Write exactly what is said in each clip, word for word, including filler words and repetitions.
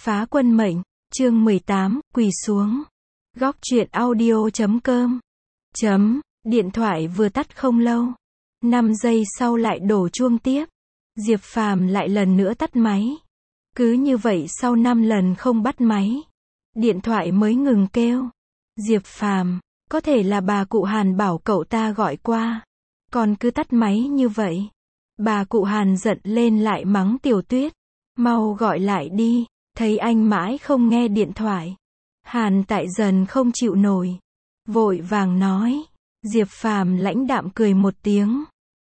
Phá quân mệnh, chương mười tám, quỳ xuống. Góc truyện audio chấm com. Chấm, điện thoại vừa tắt không lâu. năm giây sau lại đổ chuông tiếp. Diệp Phàm lại lần nữa tắt máy. Cứ như vậy sau năm lần không bắt máy, điện thoại mới ngừng kêu. Diệp Phàm, có thể là bà cụ Hàn bảo cậu ta gọi qua. Còn cứ tắt máy như vậy. Bà cụ Hàn giận lên lại mắng Tiểu Tuyết. Mau gọi lại đi, thấy anh mãi không nghe điện thoại. Hàn Tại dần không chịu nổi. Vội vàng nói. Diệp Phàm lãnh đạm cười một tiếng.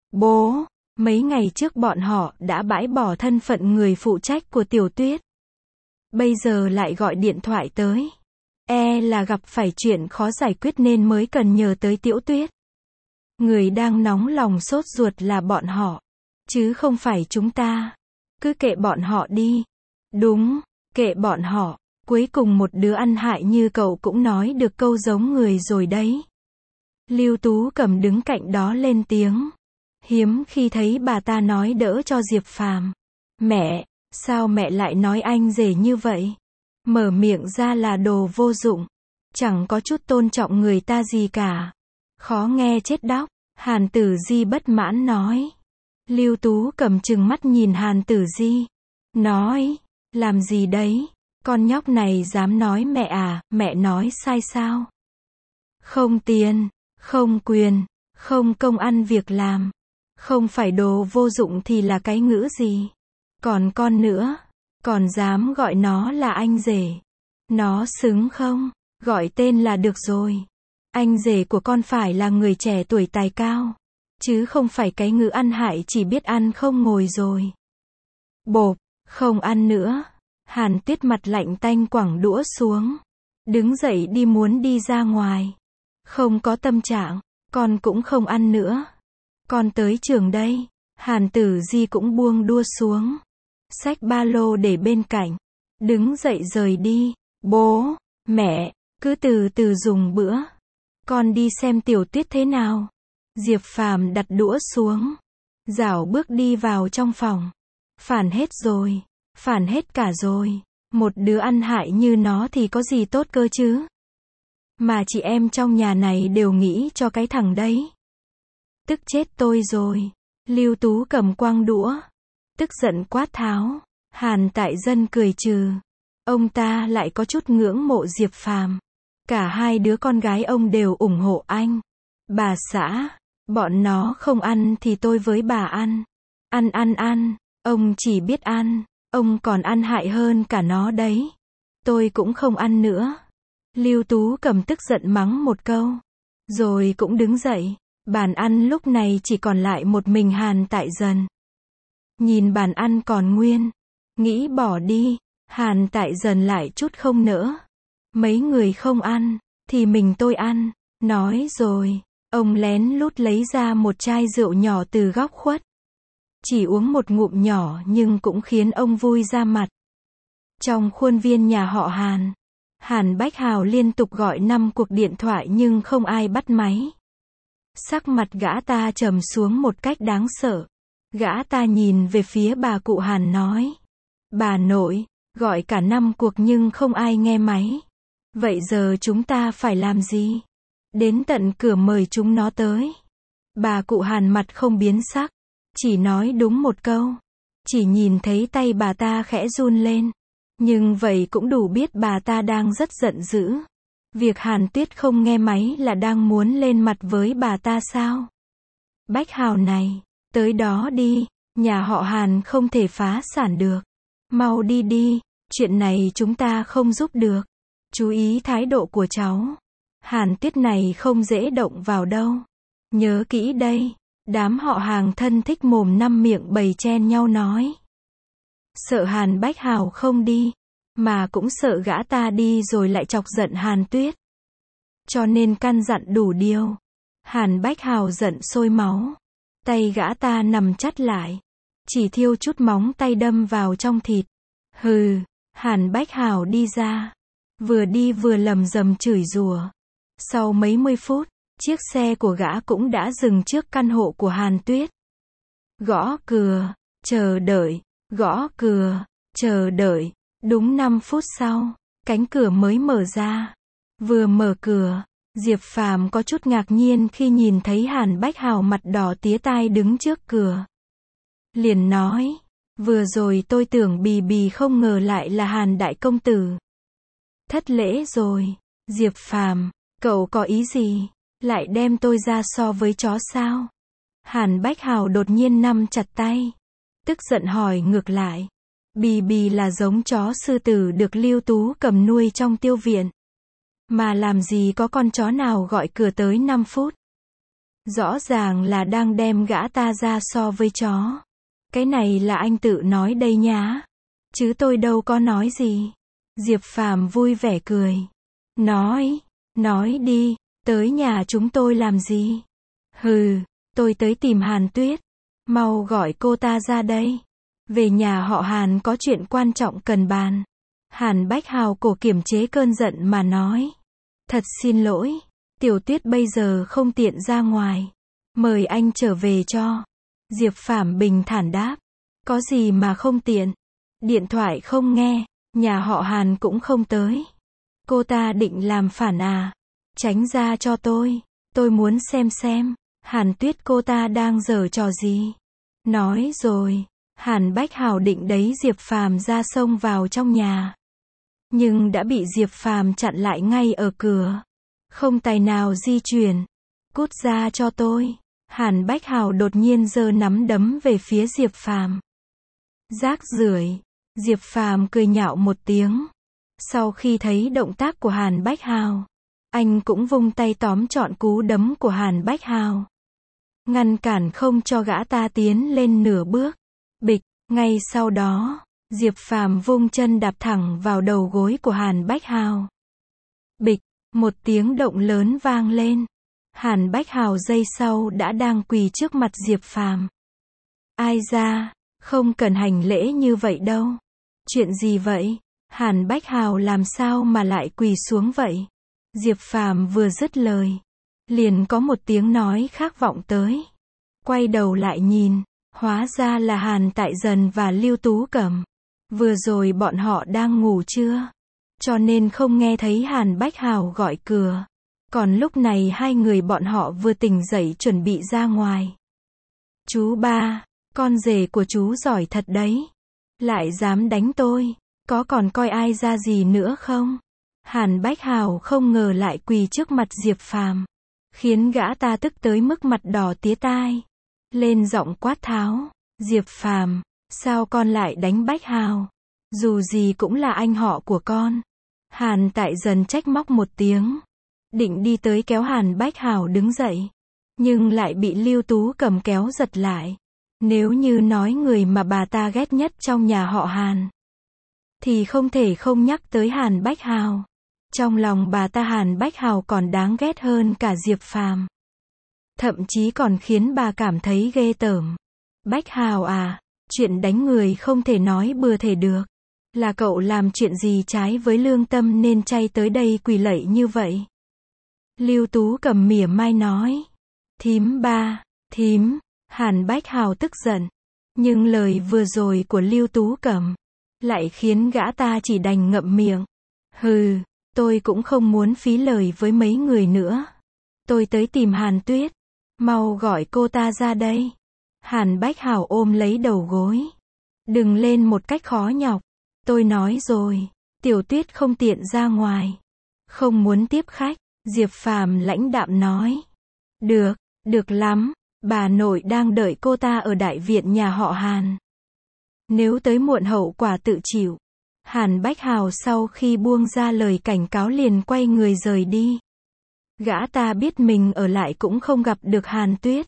Bố, mấy ngày trước bọn họ đã bãi bỏ thân phận người phụ trách của Tiểu Tuyết. Bây giờ lại gọi điện thoại tới. E là gặp phải chuyện khó giải quyết nên mới cần nhờ tới Tiểu Tuyết. Người đang nóng lòng sốt ruột là bọn họ, chứ không phải chúng ta. Cứ kệ bọn họ đi. Đúng, kệ bọn họ. Cuối cùng một đứa ăn hại như cậu cũng nói được câu giống người rồi đấy. Lưu Tú Cầm đứng cạnh đó lên tiếng. Hiếm khi thấy bà ta nói đỡ cho Diệp Phàm. Mẹ, sao mẹ lại nói anh rể như vậy? Mở miệng ra là đồ vô dụng. Chẳng có chút tôn trọng người ta gì cả. Khó nghe chết đóc. Hàn Tử Di bất mãn nói. Lưu Tú Cầm trừng mắt nhìn Hàn Tử Di. Nói, làm gì đấy? Con nhóc này dám nói mẹ à, mẹ nói sai sao? Không tiền, không quyền, không công ăn việc làm. Không phải đồ vô dụng thì là cái ngữ gì? Còn con nữa, còn dám gọi nó là anh rể. Nó xứng không? Gọi tên là được rồi. Anh rể của con phải là người trẻ tuổi tài cao. Chứ không phải cái ngữ ăn hại chỉ biết ăn không ngồi rồi. Bộp, không ăn nữa. Hàn Tuyết mặt lạnh tanh quẳng đũa xuống. Đứng dậy đi muốn đi ra ngoài. Không có tâm trạng, con cũng không ăn nữa. Con tới trường đây. Hàn Tử Di cũng buông đũa xuống. Xách ba lô để bên cạnh. Đứng dậy rời đi. Bố, mẹ, cứ từ từ dùng bữa. Con đi xem Tiểu Tuyết thế nào. Diệp Phàm đặt đũa xuống. Dảo bước đi vào trong phòng. Phản hết rồi. Phản hết cả rồi. Một đứa ăn hại như nó thì có gì tốt cơ chứ? Mà chị em trong nhà này đều nghĩ cho cái thằng đấy. Tức chết tôi rồi. Lưu Tú Cầm quăng đũa. Tức giận quát tháo. Hàn Tại Dân cười trừ. Ông ta lại có chút ngưỡng mộ Diệp Phàm. Cả hai đứa con gái ông đều ủng hộ anh. Bà xã, bọn nó không ăn thì tôi với bà ăn. Ăn ăn ăn, ông chỉ biết ăn. Ông còn ăn hại hơn cả nó đấy. Tôi cũng không ăn nữa. Lưu Tú Cầm tức giận mắng một câu. Rồi cũng đứng dậy. Bàn ăn lúc này chỉ còn lại một mình Hàn Tại Dần. Nhìn bàn ăn còn nguyên. Nghĩ bỏ đi. Hàn Tại Dần lại chút không nỡ. Mấy người không ăn. Thì mình tôi ăn. Nói rồi. Ông lén lút lấy ra một chai rượu nhỏ từ góc khuất. Chỉ uống một ngụm nhỏ nhưng cũng khiến ông vui ra mặt. Trong khuôn viên nhà họ Hàn, Hàn Bách Hào liên tục gọi năm cuộc điện thoại nhưng không ai bắt máy. Sắc mặt gã ta trầm xuống một cách đáng sợ. Gã ta nhìn về phía bà cụ Hàn nói. Bà nội, gọi cả năm cuộc nhưng không ai nghe máy. Vậy giờ chúng ta phải làm gì? Đến tận cửa mời chúng nó tới. Bà cụ Hàn mặt không biến sắc. Chỉ nói đúng một câu. Chỉ nhìn thấy tay bà ta khẽ run lên. Nhưng vậy cũng đủ biết bà ta đang rất giận dữ. Việc Hàn Tuyết không nghe máy là đang muốn lên mặt với bà ta sao? Bách Hào này, tới đó đi. Nhà họ Hàn không thể phá sản được. Mau đi đi, chuyện này chúng ta không giúp được. Chú ý thái độ của cháu. Hàn Tuyết này không dễ động vào đâu. Nhớ kỹ đây. Đám họ hàng thân thích mồm năm miệng bầy chen nhau nói. Sợ Hàn Bách Hào không đi. Mà cũng sợ gã ta đi rồi lại chọc giận Hàn Tuyết. Cho nên căn dặn đủ điều. Hàn Bách Hào giận sôi máu. Tay gã ta nằm chắt lại. Chỉ thiêu chút móng tay đâm vào trong thịt. Hừ, Hàn Bách Hào đi ra. Vừa đi vừa lầm rầm chửi rủa. Sau mấy mươi phút, chiếc xe của gã cũng đã dừng trước căn hộ của Hàn Tuyết. Gõ cửa, chờ đợi, gõ cửa, chờ đợi. Đúng năm phút sau, cánh cửa mới mở ra. Vừa mở cửa, Diệp Phàm có chút ngạc nhiên khi nhìn thấy Hàn Bách Hào mặt đỏ tía tai đứng trước cửa. Liền nói, vừa rồi tôi tưởng Bì Bì không ngờ lại là Hàn đại công tử. Thất lễ rồi, Diệp Phàm, cậu có ý gì? Lại đem tôi ra so với chó sao? Hàn Bách Hào đột nhiên nắm chặt tay. Tức giận hỏi ngược lại. Bì Bì là giống chó sư tử được Lưu Tú Cầm nuôi trong tiêu viện. Mà làm gì có con chó nào gọi cửa tới năm phút. Rõ ràng là đang đem gã ta ra so với chó. Cái này là anh tự nói đây nhá. Chứ tôi đâu có nói gì. Diệp Phàm vui vẻ cười. Nói, nói đi, tới nhà chúng tôi làm gì? Hừ, tôi tới tìm Hàn Tuyết. Mau gọi cô ta ra đây. Về nhà họ Hàn có chuyện quan trọng cần bàn. Hàn Bách Hào cổ kiềm chế cơn giận mà nói. Thật xin lỗi, Tiểu Tuyết bây giờ không tiện ra ngoài. Mời anh trở về cho. Diệp Phàm bình thản đáp. Có gì mà không tiện? Điện thoại không nghe, nhà họ Hàn cũng không tới. Cô ta định làm phản à? Tránh ra cho tôi, tôi muốn xem xem, Hàn Tuyết cô ta đang giở trò gì. Nói rồi, Hàn Bách Hào định đẩy Diệp Phàm ra xông vào trong nhà. Nhưng đã bị Diệp Phàm chặn lại ngay ở cửa. Không tài nào di chuyển. Cút ra cho tôi. Hàn Bách Hào đột nhiên giơ nắm đấm về phía Diệp Phàm. Rác rưởi. Diệp Phàm cười nhạo một tiếng. Sau khi thấy động tác của Hàn Bách Hào, anh cũng vung tay tóm trọn cú đấm của Hàn Bách Hào. Ngăn cản không cho gã ta tiến lên nửa bước. Bịch, ngay sau đó, Diệp Phàm vung chân đạp thẳng vào đầu gối của Hàn Bách Hào. Bịch, một tiếng động lớn vang lên. Hàn Bách Hào giây sau đã đang quỳ trước mặt Diệp Phàm. Ai ra, không cần hành lễ như vậy đâu. Chuyện gì vậy? Hàn Bách Hào làm sao mà lại quỳ xuống vậy? Diệp Phàm vừa dứt lời, liền có một tiếng nói khác vọng tới. Quay đầu lại nhìn, hóa ra là Hàn Tại Dần và Lưu Tú Cẩm. Vừa rồi bọn họ đang ngủ trưa, cho nên không nghe thấy Hàn Bách Hào gọi cửa. Còn lúc này hai người bọn họ vừa tỉnh dậy chuẩn bị ra ngoài. Chú ba, con rể của chú giỏi thật đấy. Lại dám đánh tôi, có còn coi ai ra gì nữa không? Hàn Bách Hào không ngờ lại quỳ trước mặt Diệp Phàm, khiến gã ta tức tới mức mặt đỏ tía tai. Lên giọng quát tháo, Diệp Phàm, sao con lại đánh Bách Hào? Dù gì cũng là anh họ của con. Hàn Tại Dần trách móc một tiếng, định đi tới kéo Hàn Bách Hào đứng dậy, nhưng lại bị Lưu Tú Cầm kéo giật lại. Nếu như nói người mà bà ta ghét nhất trong nhà họ Hàn, thì không thể không nhắc tới Hàn Bách Hào. Trong lòng bà ta Hàn Bách Hào còn đáng ghét hơn cả Diệp Phàm. Thậm chí còn khiến bà cảm thấy ghê tởm. Bách Hào à, chuyện đánh người không thể nói bừa thể được. Là cậu làm chuyện gì trái với lương tâm nên chay tới đây quỳ lạy như vậy? Lưu Tú Cầm mỉa mai nói. Thím ba, thím. Hàn Bách Hào tức giận. Nhưng lời vừa rồi của Lưu Tú Cẩm lại khiến gã ta chỉ đành ngậm miệng. Hừ, tôi cũng không muốn phí lời với mấy người nữa. Tôi tới tìm Hàn Tuyết. Mau gọi cô ta ra đây. Hàn Bách Hào ôm lấy đầu gối. Đừng lên một cách khó nhọc. Tôi nói rồi, Tiểu Tuyết không tiện ra ngoài. Không muốn tiếp khách. Diệp Phàm lãnh đạm nói. Được, được lắm. Bà nội đang đợi cô ta ở đại viện nhà họ Hàn. Nếu tới muộn hậu quả tự chịu. Hàn Bách Hào sau khi buông ra lời cảnh cáo liền quay người rời đi. Gã ta biết mình ở lại cũng không gặp được Hàn Tuyết.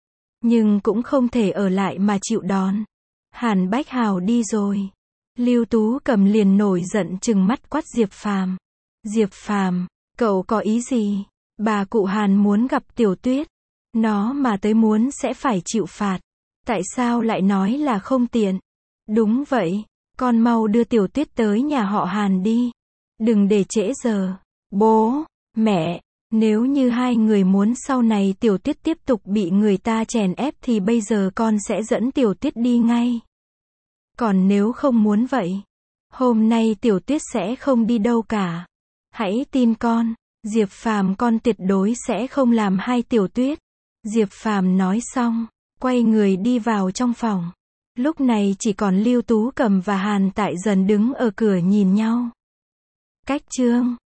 Nhưng cũng không thể ở lại mà chịu đòn. Hàn Bách Hào đi rồi. Lưu Tú Cầm liền nổi giận trừng mắt quát Diệp Phàm. Diệp Phàm, cậu có ý gì? Bà cụ Hàn muốn gặp Tiểu Tuyết. Nó mà tới muốn sẽ phải chịu phạt. Tại sao lại nói là không tiện? Đúng vậy, con mau đưa Tiểu Tuyết tới nhà họ Hàn đi. Đừng để trễ giờ. Bố, mẹ, nếu như hai người muốn sau này Tiểu Tuyết tiếp tục bị người ta chèn ép thì bây giờ con sẽ dẫn Tiểu Tuyết đi ngay. Còn nếu không muốn vậy, Hôm nay Tiểu Tuyết sẽ không đi đâu cả. Hãy tin con, Diệp Phàm con tuyệt đối sẽ không làm hai Tiểu Tuyết. Diệp Phàm nói xong, quay người đi vào trong phòng. Lúc này chỉ còn Lưu Tú Cầm và Hàn Tại Dần đứng ở cửa nhìn nhau. Cách chương